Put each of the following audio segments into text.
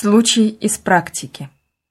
Случай из практики.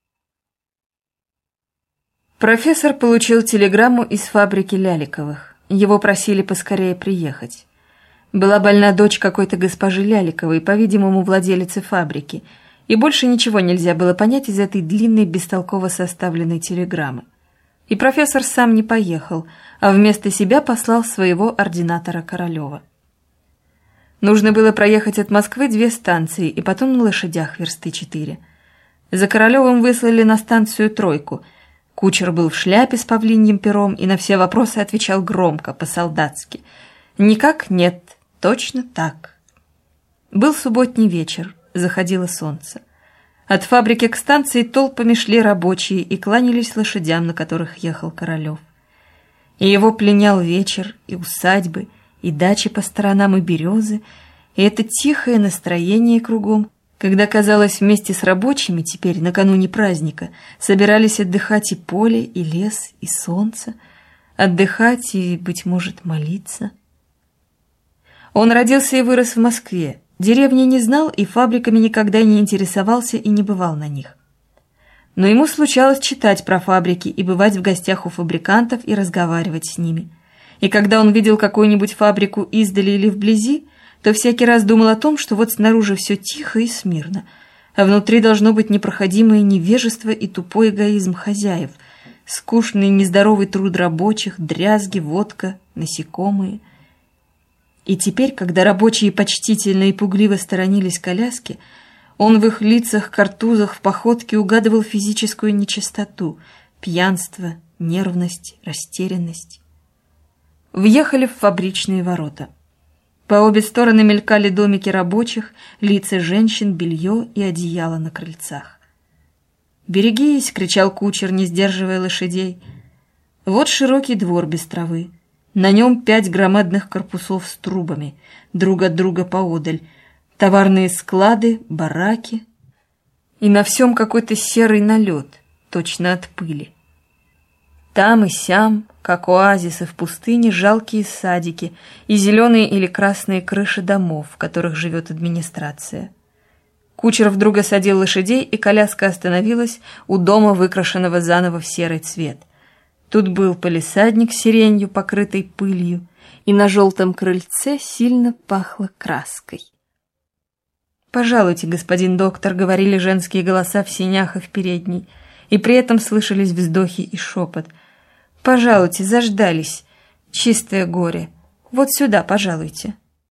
Профессор получил телеграмму из фабрики Ляликовых. Его просили поскорее приехать. Была больна дочь какой-то госпожи Ляликовой, по-видимому, владелицы фабрики, и больше ничего нельзя было понять из этой длинной, бестолково составленной телеграммы. И профессор сам не поехал, а вместо себя послал своего ординатора Королева. Нужно было проехать от Москвы 2 станции и потом на лошадях версты 4. За Королевым выслали на станцию 3. Кучер был в шляпе с павлиньим пером и на все вопросы отвечал громко, по-солдатски. Никак нет, точно так. Был субботний вечер, заходило солнце. От фабрики к станции толпами шли рабочие и кланялись лошадям, на которых ехал Королев. И его пленял вечер, и усадьбы, и дачи по сторонам, и березы, и это тихое настроение кругом, когда, казалось, вместе с рабочими теперь, накануне праздника, собирались отдыхать и поле, и лес, и солнце, отдыхать и, быть может, молиться. Он родился и вырос в Москве, деревни не знал и фабриками никогда не интересовался и не бывал на них. Но ему случалось читать про фабрики и бывать в гостях у фабрикантов и разговаривать с ними. И когда он видел какую-нибудь фабрику издали или вблизи, то всякий раз думал о том, что вот снаружи все тихо и смирно, а внутри должно быть непроходимое невежество и тупой эгоизм хозяев, скучный и нездоровый труд рабочих, дрязги, водка, насекомые. И теперь, когда рабочие почтительно и пугливо сторонились коляски, он в их лицах, картузах, в походке угадывал физическую нечистоту, пьянство, нервность, растерянность. Въехали в фабричные ворота. По обе стороны мелькали домики рабочих, лица женщин, белье и одеяло на крыльцах. «Берегись!» — кричал кучер, не сдерживая лошадей. Вот широкий двор без травы. На нем 5 громадных корпусов с трубами, друг от друга поодаль, товарные склады, бараки. И на всем какой-то серый налет, точно от пыли. Там и сям, как оазисы в пустыне, жалкие садики и зеленые или красные крыши домов, в которых живет администрация. Кучер вдруг осадил лошадей, и коляска остановилась у дома, выкрашенного заново в серый цвет. Тут был палисадник с сиренью, покрытой пылью, и на желтом крыльце сильно пахло краской. «Пожалуйте, господин доктор», — говорили женские голоса в сенях и в передней, и при этом слышались вздохи и шепот. «Пожалуйте, заждались. Чистое горе. Вот сюда, пожалуйте».